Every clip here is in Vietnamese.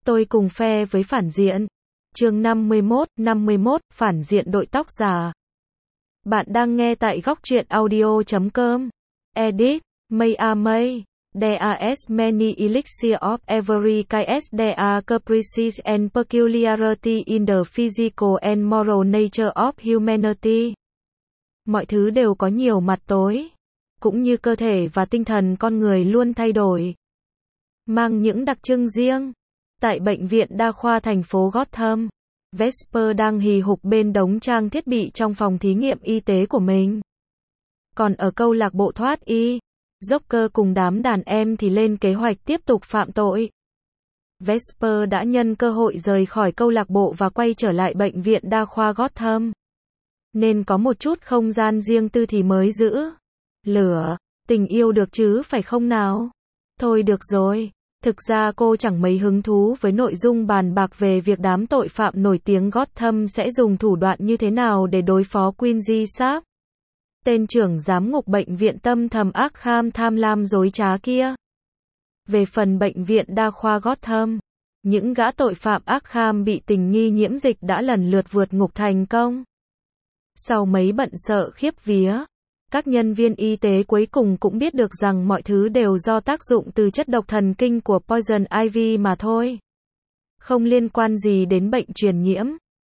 Tôi cùng phe với phản diện. Chương 51, phản diện đội tóc giả. Bạn đang nghe tại góc truyện audio.com. Edit, May a May. There are as many elixir of every kind as there are caprices and peculiarity in the physical and moral nature of humanity. Mọi thứ đều có nhiều mặt tối, cũng như cơ thể và tinh thần con người luôn thay đổi, mang những đặc trưng riêng. Tại bệnh viện đa khoa thành phố Gotham, Vesper đang hì hục bên đống trang thiết bị trong phòng thí nghiệm y tế của mình. Còn ở câu lạc bộ thoát y, Joker cùng đám đàn em thì lên kế hoạch tiếp tục phạm tội. Vesper đã nhân cơ hội rời khỏi câu lạc bộ và quay trở lại bệnh viện đa khoa Gotham. Nên có một chút không gian riêng tư thì mới giữ lửa tình yêu được chứ phải không nào? Thôi được rồi. Thực ra cô chẳng mấy hứng thú với nội dung bàn bạc về việc đám tội phạm nổi tiếng Gotham sẽ dùng thủ đoạn như thế nào để đối phó Quincy Sharp, tên trưởng giám ngục bệnh viện tâm thần Arkham tham lam dối trá kia. Về phần bệnh viện đa khoa Gotham, những gã tội phạm Arkham bị tình nghi nhiễm dịch đã lần lượt vượt ngục thành công. Sau mấy bận sợ khiếp vía, các nhân viên y tế cuối cùng cũng biết được rằng mọi thứ đều do tác dụng từ chất độc thần kinh của Poison Ivy mà thôi. Không liên quan gì đến bệnh truyền nhiễm.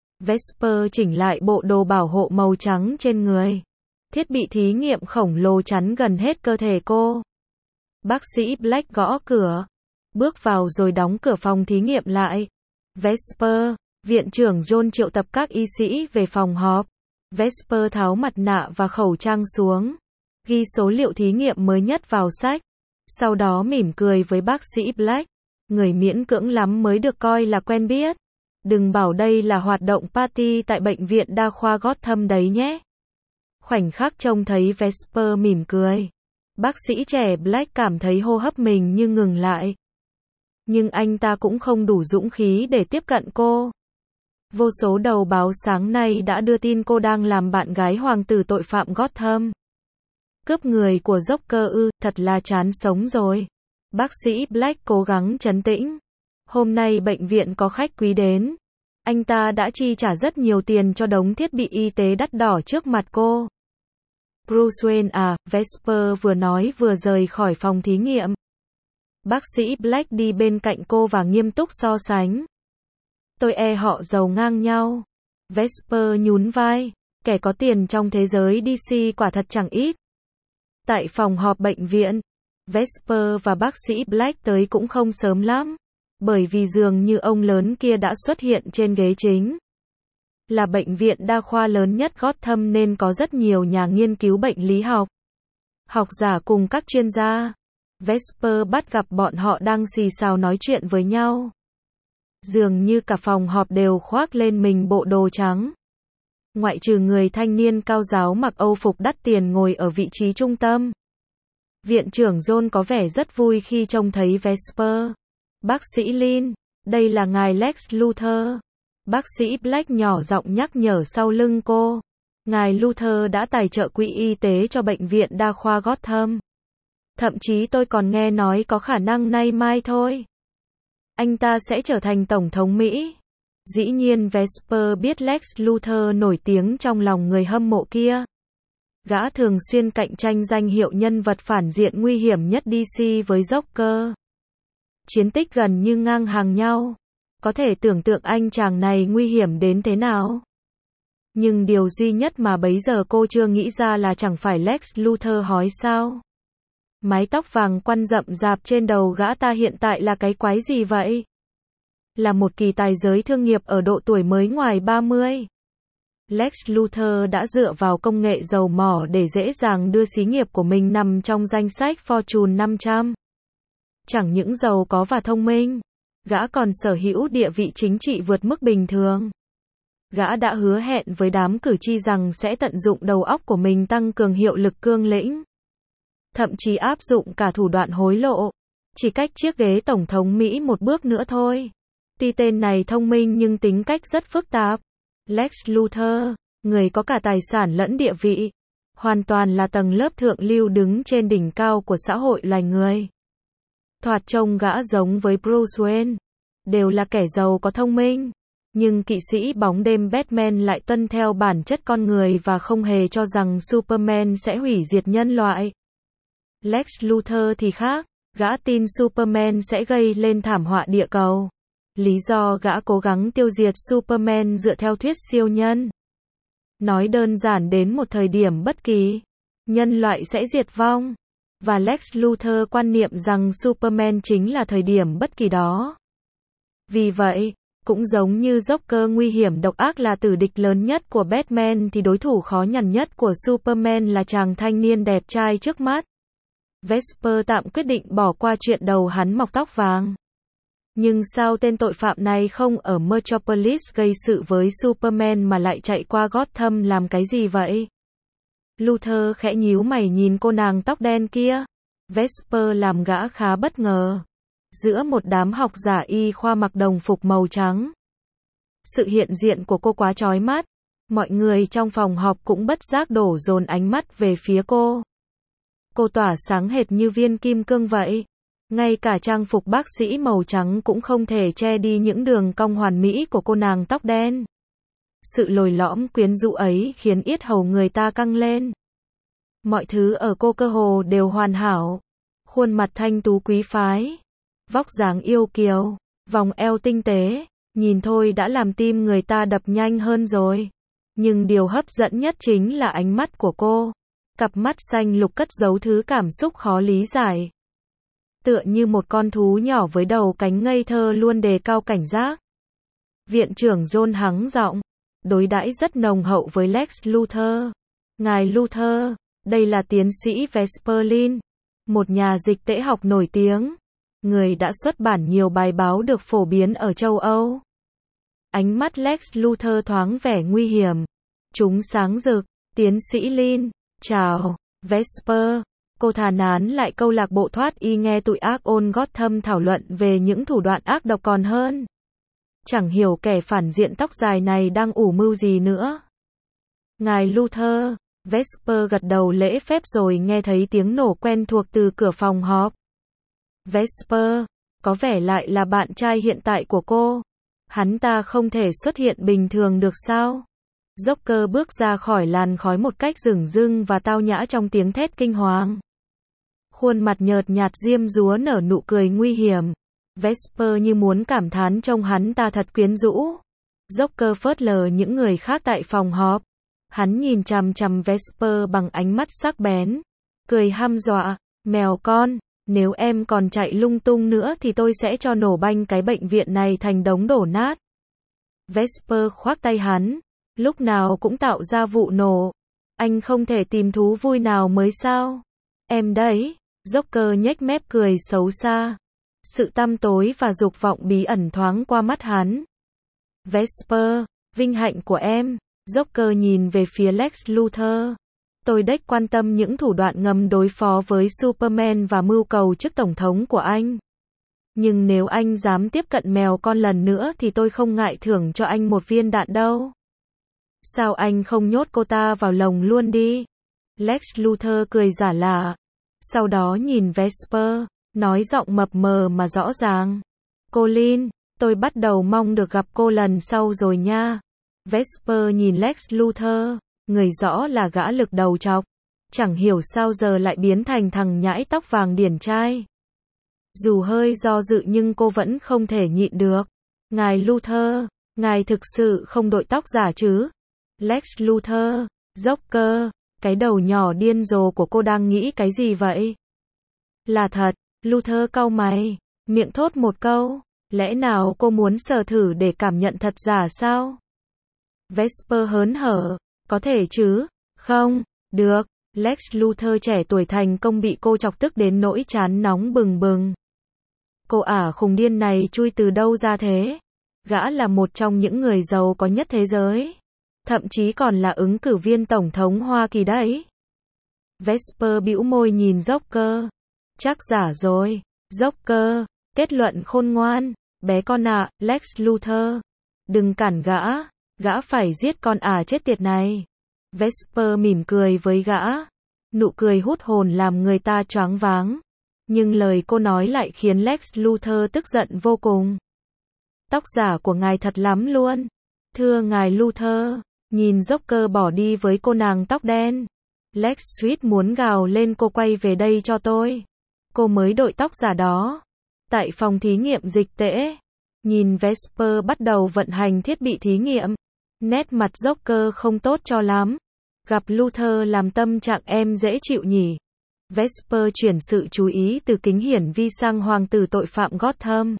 Vesper chỉnh lại bộ đồ bảo hộ màu trắng trên người. Thiết bị thí nghiệm khổng lồ chắn gần hết cơ thể cô. Bác sĩ Black gõ cửa, bước vào rồi đóng cửa phòng thí nghiệm lại. Vesper, viện trưởng John triệu tập các y sĩ về phòng họp. Vesper tháo mặt nạ và khẩu trang xuống, ghi số liệu thí nghiệm mới nhất vào sách. Sau đó mỉm cười với bác sĩ Black. Người miễn cưỡng lắm mới được coi là quen biết. Đừng bảo đây là hoạt động party tại bệnh viện đa khoa Gotham đấy nhé. Khoảnh khắc trông thấy Vesper mỉm cười, bác sĩ trẻ Black cảm thấy hô hấp mình như ngừng lại. Nhưng anh ta cũng không đủ dũng khí để tiếp cận cô. Vô số đầu báo sáng nay đã đưa tin cô đang làm bạn gái hoàng tử tội phạm Gotham. Cướp người của Joker thật là chán sống rồi. Bác sĩ Black cố gắng trấn tĩnh. Hôm nay bệnh viện có khách quý đến. Anh ta đã chi trả rất nhiều tiền cho đống thiết bị y tế đắt đỏ trước mặt cô. Bruce Wayne à, Vesper vừa nói vừa rời khỏi phòng thí nghiệm. Bác sĩ Black đi bên cạnh cô và nghiêm túc so sánh. Tôi họ giàu ngang nhau. Vesper nhún vai. Kẻ có tiền trong thế giới DC quả thật chẳng ít. Tại phòng họp bệnh viện, Vesper và bác sĩ Black tới cũng không sớm lắm. Bởi vì dường như ông lớn kia đã xuất hiện trên ghế chính. Là bệnh viện đa khoa lớn nhất Gotham nên có rất nhiều nhà nghiên cứu bệnh lý học, học giả cùng các chuyên gia. Vesper bắt gặp bọn họ đang xì xào nói chuyện với nhau. Dường như cả phòng họp đều khoác lên mình bộ đồ trắng. Ngoại trừ người thanh niên cao giáo mặc âu phục đắt tiền ngồi ở vị trí trung tâm. Viện trưởng John có vẻ rất vui khi trông thấy Vesper. Bác sĩ Lin, đây là ngài Lex Luthor. Bác sĩ Black nhỏ giọng nhắc nhở sau lưng cô. Ngài Luthor đã tài trợ quỹ y tế cho bệnh viện đa khoa Gotham. Thậm chí tôi còn nghe nói có khả năng nay mai thôi, anh ta sẽ trở thành Tổng thống Mỹ. Dĩ nhiên Vesper biết Lex Luthor nổi tiếng trong lòng người hâm mộ kia. Gã thường xuyên cạnh tranh danh hiệu nhân vật phản diện nguy hiểm nhất DC với Joker. Chiến tích gần như ngang hàng nhau. Có thể tưởng tượng anh chàng này nguy hiểm đến thế nào. Nhưng điều duy nhất mà bấy giờ cô chưa nghĩ ra là chẳng phải Lex Luthor hói sao? Mái tóc vàng quăn rậm rạp trên đầu gã ta hiện tại là cái quái gì vậy? Là một kỳ tài giới thương nghiệp ở độ tuổi mới ngoài 30. Lex Luthor đã dựa vào công nghệ dầu mỏ để dễ dàng đưa xí nghiệp của mình nằm trong danh sách Fortune 500. Chẳng những giàu có và thông minh, gã còn sở hữu địa vị chính trị vượt mức bình thường. Gã đã hứa hẹn với đám cử tri rằng sẽ tận dụng đầu óc của mình tăng cường hiệu lực cương lĩnh. Thậm chí áp dụng cả thủ đoạn hối lộ. Chỉ cách chiếc ghế Tổng thống Mỹ một bước nữa thôi. Tuy tên này thông minh nhưng tính cách rất phức tạp. Lex Luthor, người có cả tài sản lẫn địa vị. Hoàn toàn là tầng lớp thượng lưu đứng trên đỉnh cao của xã hội loài người. Thoạt trông gã giống với Bruce Wayne. đều là kẻ giàu có thông minh. Nhưng kỵ sĩ bóng đêm Batman lại tuân theo bản chất con người và không hề cho rằng Superman sẽ hủy diệt nhân loại. Lex Luthor thì khác, gã tin Superman sẽ gây lên thảm họa địa cầu. Lý do gã cố gắng tiêu diệt Superman dựa theo thuyết siêu nhân. Nói đơn giản đến một thời điểm bất kỳ, nhân loại sẽ diệt vong. Và Lex Luthor quan niệm rằng Superman chính là thời điểm bất kỳ đó. Vì vậy, cũng giống như Joker nguy hiểm độc ác là tử địch lớn nhất của Batman thì đối thủ khó nhằn nhất của Superman là chàng thanh niên đẹp trai trước mắt. Vesper tạm quyết định bỏ qua chuyện đầu hắn mọc tóc vàng. Nhưng sao tên tội phạm này không ở Metropolis gây sự với Superman mà lại chạy qua Gotham làm cái gì vậy? Luthor khẽ nhíu mày nhìn cô nàng tóc đen kia. Vesper làm gã khá bất ngờ. Giữa một đám học giả y khoa mặc đồng phục màu trắng, sự hiện diện của cô quá chói mắt. Mọi người trong phòng họp cũng bất giác đổ dồn ánh mắt về phía cô. Cô tỏa sáng hệt như viên kim cương vậy. Ngay cả trang phục bác sĩ màu trắng cũng không thể che đi những đường cong hoàn mỹ của cô nàng tóc đen. Sự lồi lõm quyến rũ ấy khiến yết hầu người ta căng lên. Mọi thứ ở cô cơ hồ đều hoàn hảo. Khuôn mặt thanh tú quý phái, vóc dáng yêu kiều, vòng eo tinh tế, nhìn thôi đã làm tim người ta đập nhanh hơn rồi. Nhưng điều hấp dẫn nhất chính là ánh mắt của cô. Cặp mắt xanh lục cất giấu thứ cảm xúc khó lý giải. Tựa như một con thú nhỏ với đầu cánh ngây thơ luôn đề cao cảnh giác. Viện trưởng John hắng giọng, đối đãi rất nồng hậu với Lex Luthor. Ngài Luthor, đây là tiến sĩ Vesperlin, một nhà dịch tễ học nổi tiếng. Người đã xuất bản nhiều bài báo được phổ biến ở châu Âu. Ánh mắt Lex Luthor thoáng vẻ nguy hiểm. Chúng sáng rực. Tiến sĩ Lin, chào, Vesper. Cô thà nán lại câu lạc bộ thoát y nghe tụi ác ôn Gotham thảo luận về những thủ đoạn ác độc còn hơn. Chẳng hiểu kẻ phản diện tóc dài này đang ủ mưu gì nữa. Ngài Luthor, Vesper gật đầu lễ phép rồi nghe thấy tiếng nổ quen thuộc từ cửa phòng họp. Vesper, có vẻ lại là bạn trai hiện tại của cô. Hắn ta không thể xuất hiện bình thường được sao? Joker bước ra khỏi làn khói một cách dửng dưng và tao nhã trong tiếng thét kinh hoàng. Khuôn mặt nhợt nhạt diêm dúa nở nụ cười nguy hiểm. Vesper như muốn cảm thán trông hắn ta thật quyến rũ. Joker phớt lờ những người khác tại phòng họp. Hắn nhìn chằm chằm Vesper bằng ánh mắt sắc bén. Cười hăm dọa, mèo con, nếu em còn chạy lung tung nữa thì tôi sẽ cho nổ banh cái bệnh viện này thành đống đổ nát. Vesper khoác tay hắn. Lúc nào cũng tạo ra vụ nổ. Anh không thể tìm thú vui nào mới sao? Em đấy. Joker nhếch mép cười xấu xa. Sự tăm tối và dục vọng bí ẩn thoáng qua mắt hắn. Vesper, vinh hạnh của em. Joker nhìn về phía Lex Luthor. Tôi đếch quan tâm những thủ đoạn ngầm đối phó với Superman và mưu cầu chức tổng thống của anh. Nhưng nếu anh dám tiếp cận mèo con lần nữa thì tôi không ngại thưởng cho anh một viên đạn đâu. Sao anh không nhốt cô ta vào lồng luôn đi? Lex Luthor cười giả lạ. Sau đó nhìn Vesper, nói giọng mập mờ mà rõ ràng. Cô Lin, tôi bắt đầu mong được gặp cô lần sau rồi nha. Vesper nhìn Lex Luthor, người rõ là gã lực đầu trọc. Chẳng hiểu sao giờ lại biến thành thằng nhãi tóc vàng điển trai. Dù hơi do dự nhưng cô vẫn không thể nhịn được. Ngài Luthor, ngài thực sự không đội tóc giả chứ? Lex Luthor, Joker, cái đầu nhỏ điên rồ của cô đang nghĩ cái gì vậy? Là thật, Luthor cau mày, miệng thốt một câu, lẽ nào cô muốn sờ thử để cảm nhận thật giả sao? Vesper hớn hở, có thể chứ? Không, được. Lex Luthor trẻ tuổi thành công bị cô chọc tức đến nỗi trán nóng bừng bừng. Cô ả khùng điên này chui từ đâu ra thế? Gã là một trong những người giàu có nhất thế giới. Thậm chí còn là ứng cử viên tổng thống Hoa Kỳ đấy. Vesper bĩu môi nhìn Joker. Chắc giả rồi. Joker, kết luận khôn ngoan. Bé con ạ, Lex Luthor. Đừng cản gã. Gã phải giết con ả chết tiệt này. Vesper mỉm cười với gã. Nụ cười hút hồn làm người ta choáng váng. Nhưng lời cô nói lại khiến Lex Luthor tức giận vô cùng. Tóc giả của ngài thật lắm luôn. Thưa ngài Luther. Nhìn Joker bỏ đi với cô nàng tóc đen. Lex Sweet muốn gào lên cô quay về đây cho tôi. Cô mới đội tóc giả đó. Tại phòng thí nghiệm dịch tễ. Nhìn Vesper bắt đầu vận hành thiết bị thí nghiệm. Nét mặt Joker không tốt cho lắm. Gặp Luther làm tâm trạng em dễ chịu nhỉ. Vesper chuyển sự chú ý từ kính hiển vi sang hoàng tử tội phạm Gotham.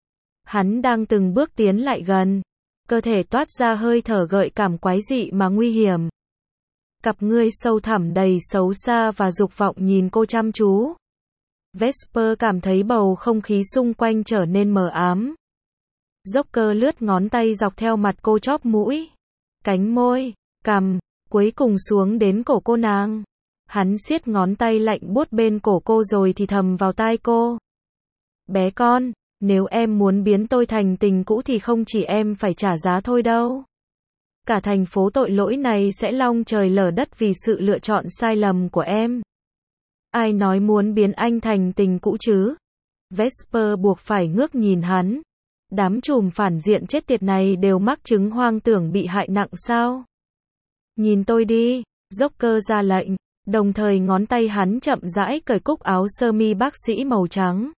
Hắn đang từng bước tiến lại gần. Cơ thể toát ra hơi thở gợi cảm quái dị mà nguy hiểm. Cặp ngươi sâu thẳm đầy xấu xa và dục vọng nhìn cô chăm chú. Vesper cảm thấy bầu không khí xung quanh trở nên mờ ám. Joker lướt ngón tay dọc theo mặt cô chóp mũi, cánh môi, cằm, cuối cùng xuống đến cổ cô nàng. Hắn siết ngón tay lạnh buốt bên cổ cô rồi thì thầm vào tai cô. Bé con, nếu em muốn biến tôi thành tình cũ thì không chỉ em phải trả giá thôi đâu. Cả thành phố tội lỗi này sẽ long trời lở đất vì sự lựa chọn sai lầm của em. Ai nói muốn biến anh thành tình cũ chứ? Vesper buộc phải ngước nhìn hắn. Đám trùm phản diện chết tiệt này đều mắc chứng hoang tưởng bị hại nặng sao? Nhìn tôi đi, Joker ra lệnh, đồng thời ngón tay hắn chậm rãi cởi cúc áo sơ mi bác sĩ màu trắng.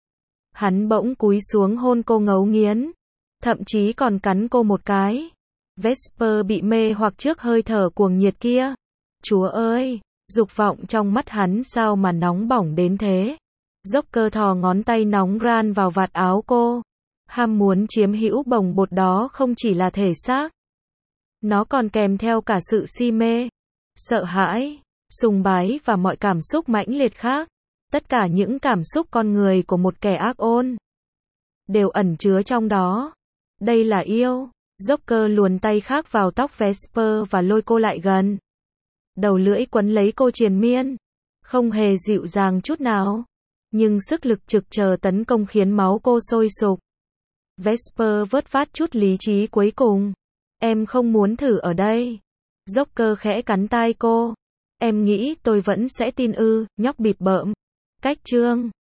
Hắn bỗng cúi xuống hôn cô ngấu nghiến, thậm chí còn cắn cô một cái. Vesper bị mê hoặc trước hơi thở cuồng nhiệt kia. Chúa ơi, dục vọng trong mắt hắn sao mà nóng bỏng đến thế. Joker thò ngón tay nóng ran vào vạt áo cô. Ham muốn chiếm hữu bồng bột đó không chỉ là thể xác. Nó còn kèm theo cả sự si mê, sợ hãi, sùng bái và mọi cảm xúc mãnh liệt khác. Tất cả những cảm xúc con người của một kẻ ác ôn đều ẩn chứa trong đó. Đây là yêu. Joker luồn tay khác vào tóc Vesper và lôi cô lại gần. Đầu lưỡi quấn lấy cô triền miên, không hề dịu dàng chút nào, nhưng sức lực trực chờ tấn công khiến máu cô sôi sục. Vesper vớt vát chút lý trí cuối cùng. Em không muốn thử ở đây. Joker khẽ cắn tai cô. Em nghĩ tôi vẫn sẽ tin ư, nhóc bịp bợm. Cách chương